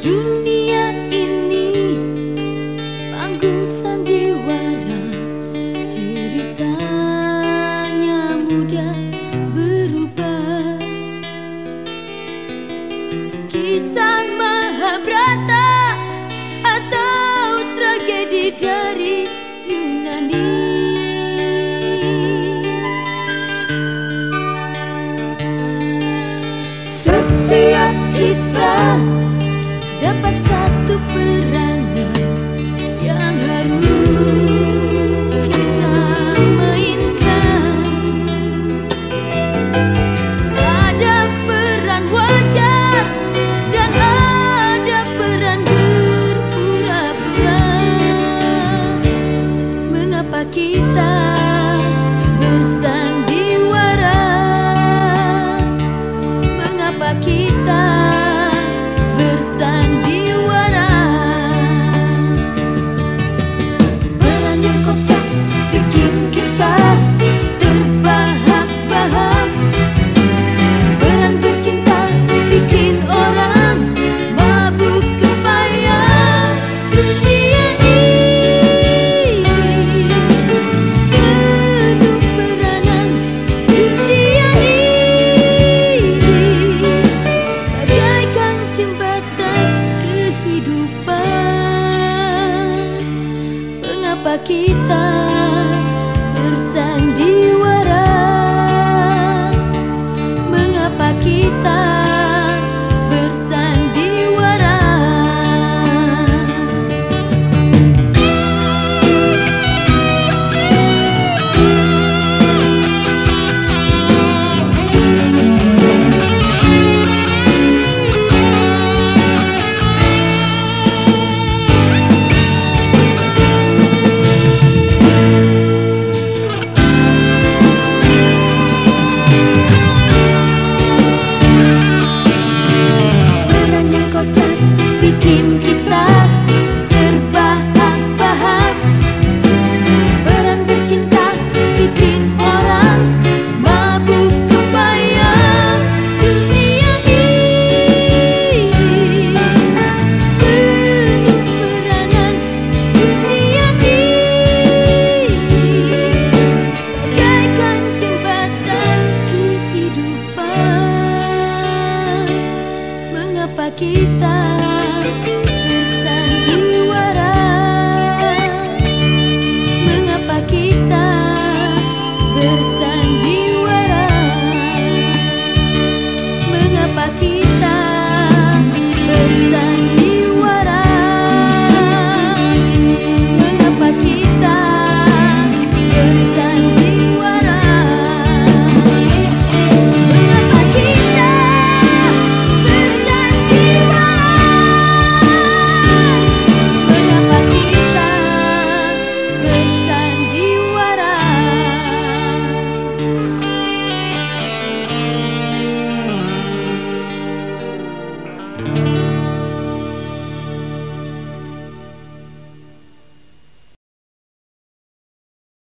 Dunia ini panggung sandiwara, ceritanya mudah berubah. Kisah Mahabharata atau tragedi dari Yunani. Setiap kita dapat satu peranan yang harus kita mainkan. Ada peran wajar dan ada peran berpura-pura. Mengapa kita bersandiwara? Mengapa kita bersandiwara? Peran yang kocak bikin kita terbahak-bahak. Peran bercinta bikin orang mabuk kepayang. Dunia ini penuh peranan. Dunia ini bagaikan jembatan kehidupan. Mengapa kita bersandiwara? Mengapa kita bersandiwara? Peran yang kocak bikin kita terbahak-bahak. Peran bercinta bikin orang mabuk kepayang. Dunia ini penuh peranan. Dunia ini bagaikan jembatan kehidupan. Mengapa kita bersandiwara? Mengapa kita bersandiwara? Mengapa kita bersandiwara? Mengapa kita bersandiwara? Mengapa kita bersandiwara? Mengapa kita bersandiwara?